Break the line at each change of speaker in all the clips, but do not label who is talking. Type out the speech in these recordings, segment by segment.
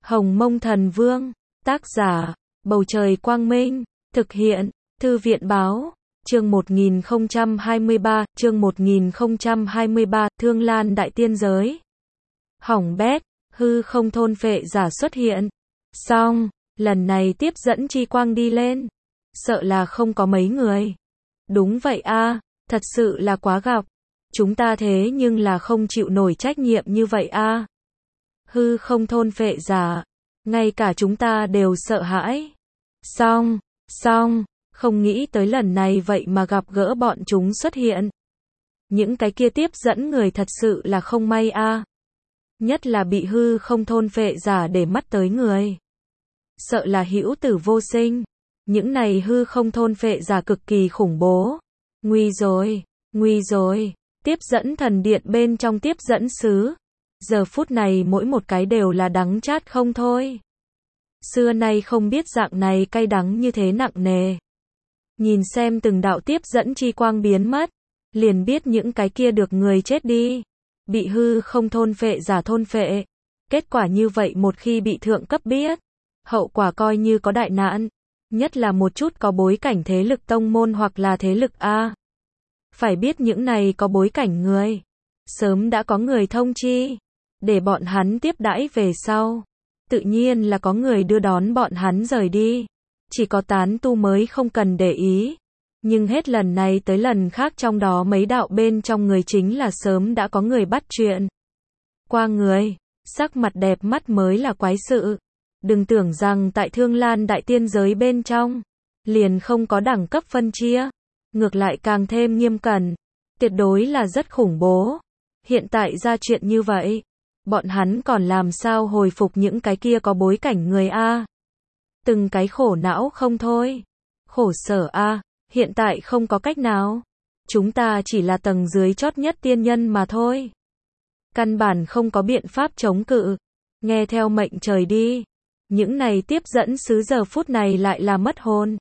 Hồng Mông Thần Vương, tác giả, Bầu Trời Quang Minh, thực hiện, Thư viện Báo, chương 1023, Thương Lan Đại Tiên Giới. Hỏng bét, hư không thôn phệ giả xuất hiện. Xong, lần này tiếp dẫn chi quang đi lên. Sợ là không có mấy người. Đúng vậy a, thật sự là quá gặp. Chúng ta thế nhưng là không chịu nổi trách nhiệm như vậy a. Hư không thôn phệ giả, ngay cả chúng ta đều sợ hãi. Xong, không nghĩ tới lần này vậy mà gặp gỡ bọn chúng xuất hiện. Những cái kia tiếp dẫn người thật sự là không may a. Nhất là bị hư không thôn phệ giả để mắt tới người. Sợ là hữu tử vô sinh. Những này hư không thôn phệ giả cực kỳ khủng bố. Nguy rồi. Tiếp dẫn thần điện bên trong tiếp dẫn sứ. Giờ phút này mỗi một cái đều là đắng chát không thôi. Xưa nay không biết dạng này cay đắng như thế nặng nề. Nhìn xem từng đạo tiếp dẫn chi quang biến mất, liền biết những cái kia được người chết đi. Bị hư không thôn phệ giả thôn phệ. Kết quả như vậy một khi bị thượng cấp biết, hậu quả coi như có đại nạn. Nhất là một chút có bối cảnh thế lực tông môn hoặc là thế lực A. Phải biết những này có bối cảnh người. Sớm đã có người thông chi. Để bọn hắn tiếp đãi về sau. Tự nhiên là có người đưa đón bọn hắn rời đi. Chỉ có tán tu mới không cần để ý. Nhưng hết lần này tới lần khác trong đó mấy đạo bên trong người chính là sớm đã có người bắt chuyện. Qua người, sắc mặt đẹp mắt mới là quái sự. Đừng tưởng rằng tại Thương Lan Đại Tiên Giới bên trong, liền không có đẳng cấp phân chia. Ngược lại càng thêm nghiêm cẩn. Tuyệt đối là rất khủng bố. Hiện tại ra chuyện như vậy, bọn hắn còn làm sao hồi phục những cái kia có bối cảnh người A. Từng cái khổ não không thôi. Khổ sở A, hiện tại không có cách nào. Chúng ta chỉ là tầng dưới chót nhất tiên nhân mà thôi. Căn bản không có biện pháp chống cự. Nghe theo mệnh trời đi. Những này tiếp dẫn sứ giờ phút này lại là mất hồn.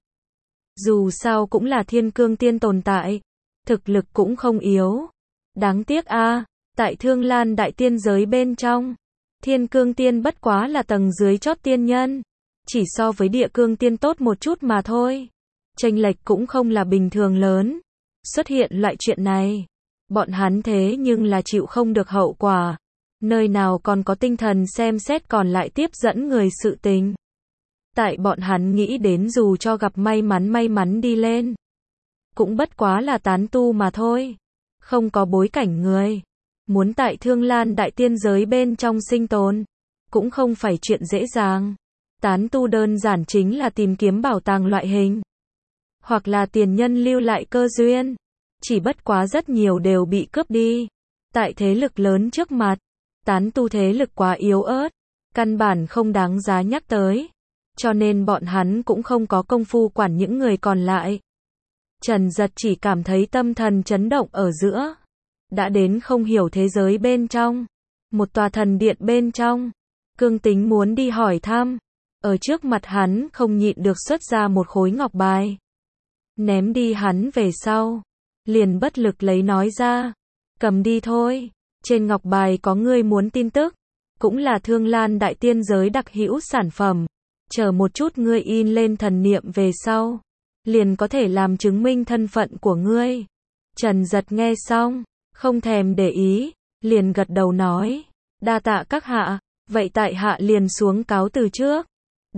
Dù sao cũng là thiên cương tiên tồn tại. Thực lực cũng không yếu. Đáng tiếc a, tại Thương Lan Đại Tiên Giới bên trong, thiên cương tiên bất quá là tầng dưới chót tiên nhân. Chỉ so với địa cương tiên tốt một chút mà thôi. Chênh lệch cũng không là bình thường lớn. Xuất hiện loại chuyện này, bọn hắn thế nhưng là chịu không được hậu quả. Nơi nào còn có tinh thần xem xét còn lại tiếp dẫn người sự tình. Tại bọn hắn nghĩ đến dù cho gặp may mắn đi lên, cũng bất quá là tán tu mà thôi. Không có bối cảnh người. Muốn tại Thương Lan Đại Tiên Giới bên trong sinh tồn, cũng không phải chuyện dễ dàng. Tán tu đơn giản chính là tìm kiếm bảo tàng loại hình. Hoặc là tiền nhân lưu lại cơ duyên. Chỉ bất quá rất nhiều đều bị cướp đi. Tại thế lực lớn trước mặt, tán tu thế lực quá yếu ớt, căn bản không đáng giá nhắc tới. Cho nên bọn hắn cũng không có công phu quản những người còn lại. Trần Giật chỉ cảm thấy tâm thần chấn động ở giữa. Đã đến không hiểu thế giới bên trong. Một tòa thần điện bên trong. Cương Tính muốn đi hỏi thăm. Ở trước mặt hắn không nhịn được xuất ra một khối ngọc bài. Ném đi hắn về sau. Liền bất lực lấy nói ra. Cầm đi thôi. Trên ngọc bài có ngươi muốn tin tức. Cũng là Thương Lan Đại Tiên Giới đặc hữu sản phẩm. Chờ một chút ngươi in lên thần niệm về sau. Liền có thể làm chứng minh thân phận của ngươi. Trần Giật nghe xong. Không thèm để ý. Liền gật đầu nói. Đa tạ các hạ. Vậy tại hạ liền xuống cáo từ trước.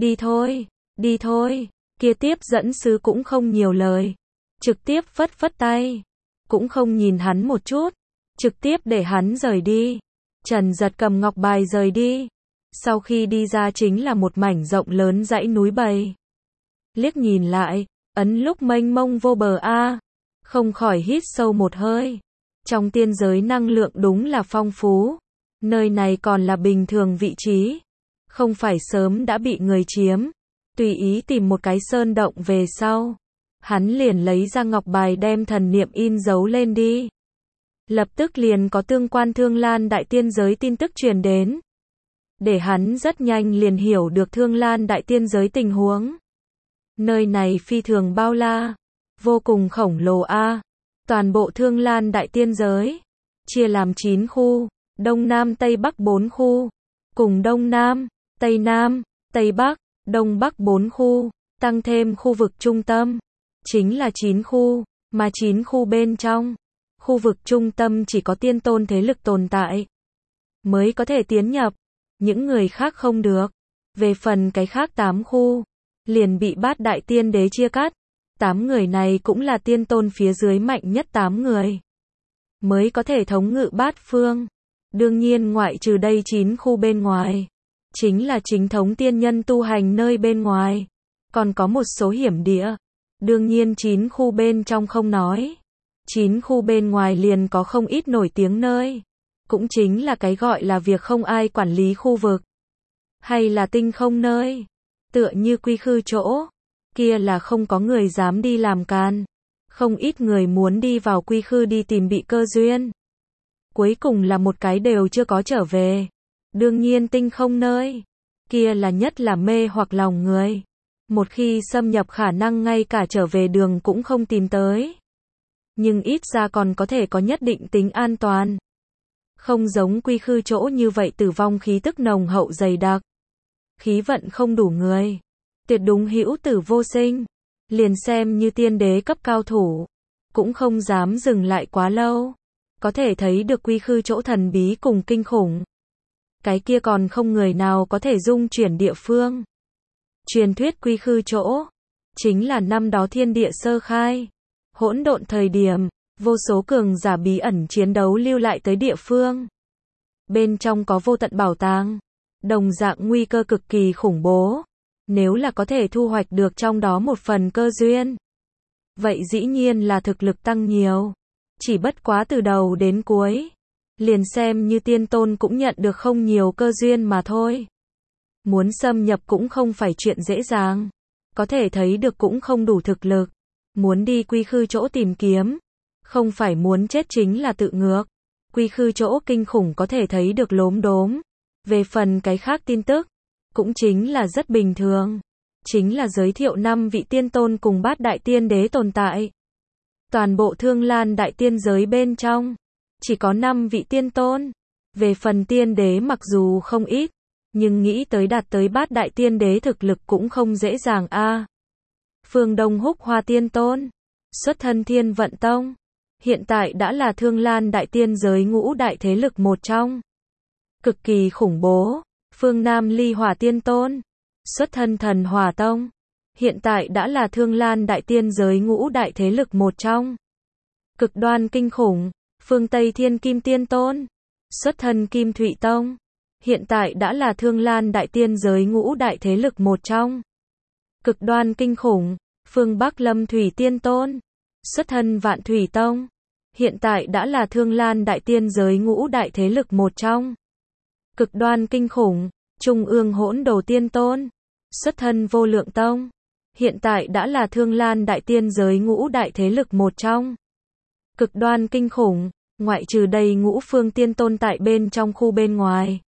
Đi thôi. Kia tiếp dẫn sứ cũng không nhiều lời. Trực tiếp phất tay. Cũng không nhìn hắn một chút. Trực tiếp để hắn rời đi. Trần Giật cầm ngọc bài rời đi. Sau khi đi ra chính là một mảnh rộng lớn dãy núi bầy. Liếc nhìn lại, ấn lúc mênh mông vô bờ a, không khỏi hít sâu một hơi. Trong tiên giới năng lượng đúng là phong phú. Nơi này còn là bình thường vị trí. Không phải sớm đã bị người chiếm. Tùy ý tìm một cái sơn động về sau. Hắn liền lấy ra ngọc bài đem thần niệm in dấu lên đi. Lập tức liền có tương quan Thương Lan Đại Tiên Giới tin tức truyền đến. Để hắn rất nhanh liền hiểu được Thương Lan Đại Tiên Giới tình huống. Nơi này phi thường bao la. Vô cùng khổng lồ a. Toàn bộ Thương Lan Đại Tiên Giới. Chia làm 9 khu. Đông Nam Tây Bắc 4 khu. Cùng Đông Nam. Tây Nam, Tây Bắc, Đông Bắc 4 khu, tăng thêm khu vực trung tâm, chính là 9 khu, mà 9 khu bên trong, khu vực trung tâm chỉ có tiên tôn thế lực tồn tại, mới có thể tiến nhập, những người khác không được. Về phần cái khác 8 khu, liền bị Bát Đại Tiên Đế chia cắt, 8 người này cũng là tiên tôn phía dưới mạnh nhất 8 người, mới có thể thống ngự bát phương. Đương nhiên ngoại trừ đây 9 khu bên ngoài, chính là chính thống tiên nhân tu hành nơi bên ngoài, còn có một số hiểm địa. Đương nhiên 9 khu bên trong không nói, 9 khu bên ngoài liền có không ít nổi tiếng nơi, cũng chính là cái gọi là việc không ai quản lý khu vực, hay là tinh không nơi, tựa như Quy Khư chỗ, kia là không có người dám đi làm càn, không ít người muốn đi vào Quy Khư đi tìm bị cơ duyên, cuối cùng là một cái đều chưa có trở về. Đương nhiên tinh không nơi, kia là nhất là mê hoặc lòng người, một khi xâm nhập khả năng ngay cả trở về đường cũng không tìm tới, nhưng ít ra còn có thể có nhất định tính an toàn. Không giống Quy Khư chỗ như vậy tử vong khí tức nồng hậu dày đặc, khí vận không đủ người, tuyệt đúng hữu tử vô sinh, liền xem như tiên đế cấp cao thủ, cũng không dám dừng lại quá lâu, có thể thấy được Quy Khư chỗ thần bí cùng kinh khủng. Cái kia còn không người nào có thể dung chuyển địa phương. Truyền thuyết Quy Khư chỗ, chính là năm đó thiên địa sơ khai, hỗn độn thời điểm, vô số cường giả bí ẩn chiến đấu lưu lại tới địa phương. Bên trong có vô tận bảo tàng, đồng dạng nguy cơ cực kỳ khủng bố. Nếu là có thể thu hoạch được trong đó một phần cơ duyên, vậy dĩ nhiên là thực lực tăng nhiều. Chỉ bất quá từ đầu đến cuối, liền xem như tiên tôn cũng nhận được không nhiều cơ duyên mà thôi. Muốn xâm nhập cũng không phải chuyện dễ dàng, có thể thấy được cũng không đủ thực lực. Muốn đi Quy Khư chỗ tìm kiếm, không phải muốn chết chính là tự ngược. Quy Khư chỗ kinh khủng có thể thấy được lốm đốm. Về phần cái khác tin tức, cũng chính là rất bình thường. Chính là giới thiệu 5 vị tiên tôn cùng Bát Đại Tiên Đế tồn tại. Toàn bộ Thương Lan đại tiên giới bên trong, chỉ có 5 vị tiên tôn. Về phần tiên đế mặc dù không ít, nhưng nghĩ tới đạt tới Bát Đại Tiên Đế thực lực cũng không dễ dàng a. Phương Đông Húc Hoa Tiên Tôn, xuất thân Thiên Vận Tông, hiện tại đã là Thương Lan đại tiên giới ngũ đại thế lực một trong, cực kỳ khủng bố. Phương Nam Ly Hỏa Tiên Tôn, xuất thân Thần Hỏa Tông, hiện tại đã là Thương Lan đại tiên giới ngũ đại thế lực một trong, cực đoan kinh khủng. Phương Tây Thiên Kim Tiên Tôn, xuất thân Kim Thụy Tông, hiện tại đã là Thương Lan đại tiên giới ngũ đại thế lực một trong, cực đoan kinh khủng. Phương Bắc Lâm Thủy Tiên Tôn, xuất thân Vạn Thủy Tông, hiện tại đã là Thương Lan đại tiên giới ngũ đại thế lực một trong, cực đoan kinh khủng. Trung ương Hỗn Đồ Tiên Tôn, xuất thân Vô Lượng Tông, hiện tại đã là Thương Lan đại tiên giới ngũ đại thế lực một trong, cực đoan kinh khủng. Ngoại trừ đây ngũ phương tiên tôn tại bên trong khu bên ngoài,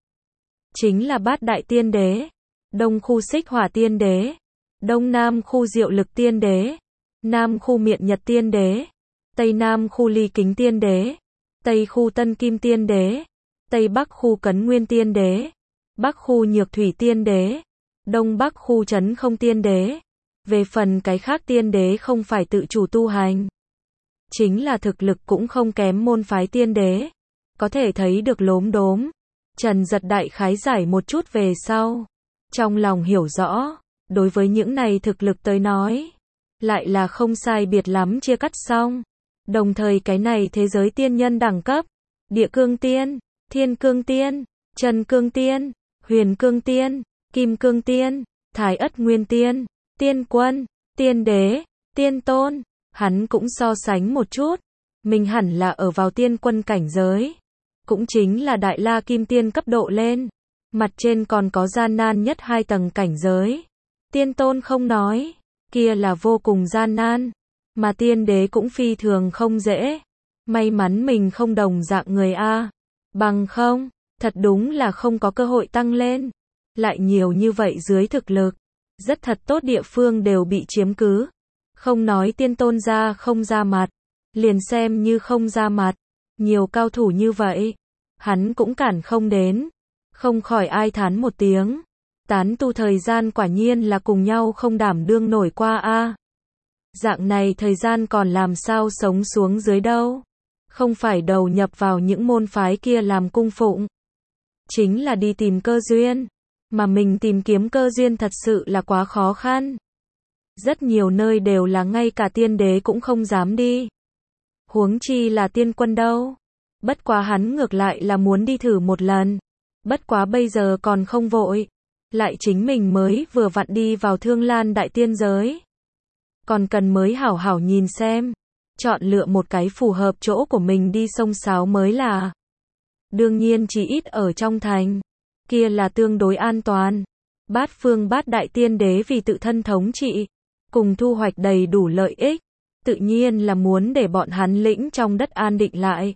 chính là Bát Đại Tiên Đế, Đông khu Xích Hỏa Tiên Đế, Đông Nam khu Diệu Lực Tiên Đế, Nam khu Miện Nhật Tiên Đế, Tây Nam khu Ly Kính Tiên Đế, Tây khu Tân Kim Tiên Đế, Tây Bắc khu Cấn Nguyên Tiên Đế, Bắc khu Nhược Thủy Tiên Đế, Đông Bắc khu Trấn Không Tiên Đế. Về phần cái khác tiên đế không phải tự chủ tu hành, chính là thực lực cũng không kém môn phái tiên đế, có thể thấy được lốm đốm. Trần Giật đại khái giải một chút về sau, trong lòng hiểu rõ, đối với những này thực lực tới nói, lại là không sai biệt lắm chia cắt xong. Đồng thời cái này thế giới tiên nhân đẳng cấp, Địa Cương Tiên, Thiên Cương Tiên, Trần Cương Tiên, Huyền Cương Tiên, Kim Cương Tiên, Thái Ất Nguyên Tiên, Tiên Quân, Tiên Đế, Tiên Tôn, hắn cũng so sánh một chút, mình hẳn là ở vào tiên quân cảnh giới, cũng chính là Đại La Kim Tiên cấp độ lên, mặt trên còn có gian nan nhất 2 tầng cảnh giới. Tiên Tôn không nói, kia là vô cùng gian nan, mà tiên đế cũng phi thường không dễ. May mắn mình không đồng dạng người a, bằng không, thật đúng là không có cơ hội tăng lên. Lại nhiều như vậy dưới thực lực, rất thật tốt địa phương đều bị chiếm cứ. Không nói tiên tôn ra không ra mặt, liền xem như không ra mặt, nhiều cao thủ như vậy, hắn cũng cản không đến. Không khỏi ai thán một tiếng, Tán tu thời gian quả nhiên là cùng nhau không đảm đương nổi qua a. Dạng này thời gian còn làm sao sống xuống dưới đâu. Không phải đầu nhập vào những môn phái kia làm cung phụng. Chính là đi tìm cơ duyên. Mà mình tìm kiếm cơ duyên thật sự là quá khó khăn. Rất nhiều nơi đều là ngay cả tiên đế cũng không dám đi. Huống chi là tiên quân đâu. Bất quá hắn ngược lại là muốn đi thử một lần. Bất quá bây giờ còn không vội. Lại chính mình mới vừa vặn đi vào Thương Lan đại tiên giới. Còn cần mới hảo hảo nhìn xem. Chọn lựa một cái phù hợp chỗ của mình đi xông xáo mới là. Đương nhiên chỉ ít ở trong thành. Kia là tương đối an toàn. Bát phương bát đại tiên đế vì tự thân thống trị. Cùng thu hoạch đầy đủ lợi ích. Tự nhiên là muốn để bọn hắn lĩnh trong đất an định lại.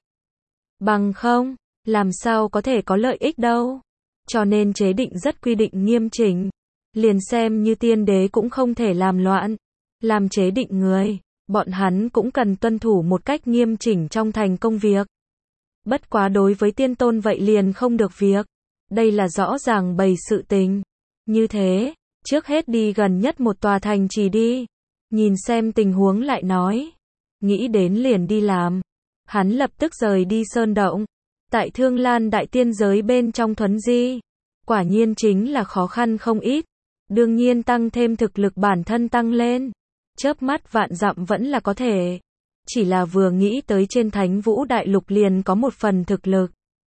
Bằng không, làm sao có thể có lợi ích đâu. Cho nên chế định rất quy định nghiêm chỉnh. Liền xem như tiên đế cũng không thể làm loạn. Làm chế định người, bọn hắn cũng cần tuân thủ một cách nghiêm chỉnh trong thành công việc. Bất quá đối với tiên tôn vậy liền không được việc. Đây là rõ ràng bày sự tình. Như thế, trước hết đi gần nhất một tòa thành trì đi. Nhìn xem tình huống lại nói. Nghĩ đến liền đi làm. Hắn lập tức rời đi sơn động. Tại Thương Lan đại tiên giới bên trong thuấn di. Quả nhiên chính là khó khăn không ít. Đương nhiên tăng thêm thực lực bản thân tăng lên. Chớp mắt vạn dặm vẫn là có thể. Chỉ là vừa nghĩ tới trên Thánh Vũ Đại Lục liền có một phần thực lực.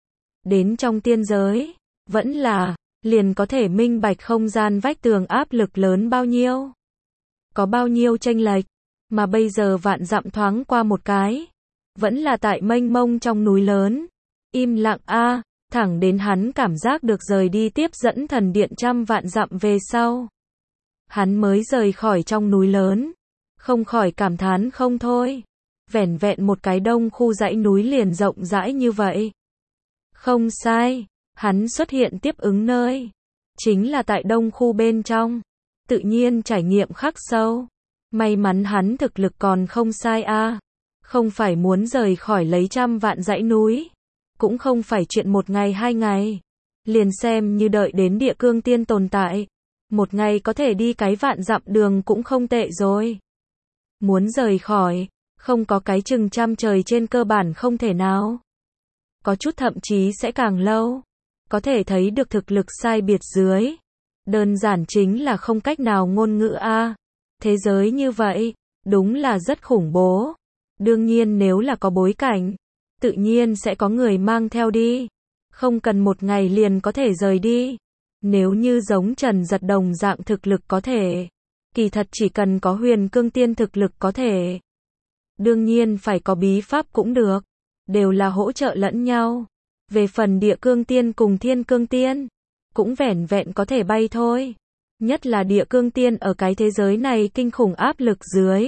Đến trong tiên giới, vẫn là, liền có thể minh bạch không gian vách tường áp lực lớn bao nhiêu. Có bao nhiêu chênh lệch, mà bây giờ vạn dặm thoáng qua một cái. Vẫn là tại mênh mông trong núi lớn. Im lặng a, thẳng đến hắn cảm giác được rời đi tiếp dẫn thần điện trăm vạn dặm về sau. Hắn mới rời khỏi trong núi lớn. Không khỏi cảm thán không thôi. Vẻn vẹn một cái đông khu dãy núi liền rộng rãi như vậy. Không sai, hắn xuất hiện tiếp ứng nơi. Chính là tại đông khu bên trong. Tự nhiên trải nghiệm khắc sâu. May mắn hắn thực lực còn không sai a. Không phải muốn rời khỏi lấy trăm vạn dãy núi. Cũng không phải chuyện một ngày hai ngày. Liền xem như đợi đến địa cương tiên tồn tại. Một ngày có thể đi cái vạn dặm đường cũng không tệ rồi. Muốn rời khỏi, không có cái chừng trăm trời trên cơ bản không thể nào. Có chút thậm chí sẽ càng lâu. Có thể thấy được thực lực sai biệt dưới. Đơn giản chính là không cách nào ngôn ngữ a. Thế giới như vậy, đúng là rất khủng bố. Đương nhiên nếu là có bối cảnh, tự nhiên sẽ có người mang theo đi. Không cần một ngày liền có thể rời đi. Nếu như giống Trần Giật đồng dạng thực lực có thể. Kỳ thật chỉ cần có huyền cương tiên thực lực có thể. Đương nhiên phải có bí pháp cũng được. Đều là hỗ trợ lẫn nhau. Về phần địa cương tiên cùng thiên cương tiên. Cũng vẻn vẹn có thể bay thôi. Nhất là địa cương tiên ở cái thế giới này kinh khủng áp lực dưới.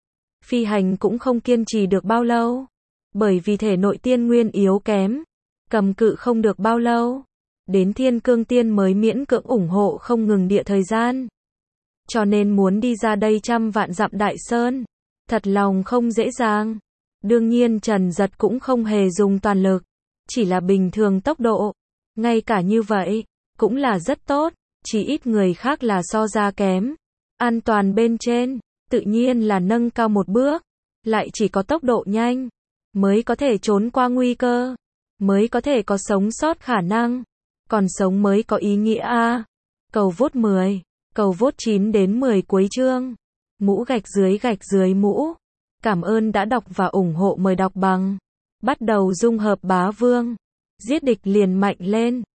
Phi hành cũng không kiên trì được bao lâu. Bởi vì thể nội tiên nguyên yếu kém. Cầm cự không được bao lâu. Đến thiên cương tiên mới miễn cưỡng ủng hộ không ngừng địa thời gian. Cho nên muốn đi ra đây trăm vạn dặm đại sơn. Thật lòng không dễ dàng. Đương nhiên Trần Giật cũng không hề dùng toàn lực. Chỉ là bình thường tốc độ. Ngay cả như vậy, cũng là rất tốt. Chỉ ít người khác là so ra kém. An toàn bên trên, tự nhiên là nâng cao một bước. Lại chỉ có tốc độ nhanh. Mới có thể trốn qua nguy cơ. Mới có thể có sống sót khả năng. Còn sống mới có ý nghĩa a. Cầu vote 10. Cầu vote 9 đến 10 cuối chương. Mũ gạch dưới mũ. Cảm ơn đã đọc và ủng hộ, mời đọc bằng. Bắt đầu dung hợp bá vương. Giết địch liền mạnh lên.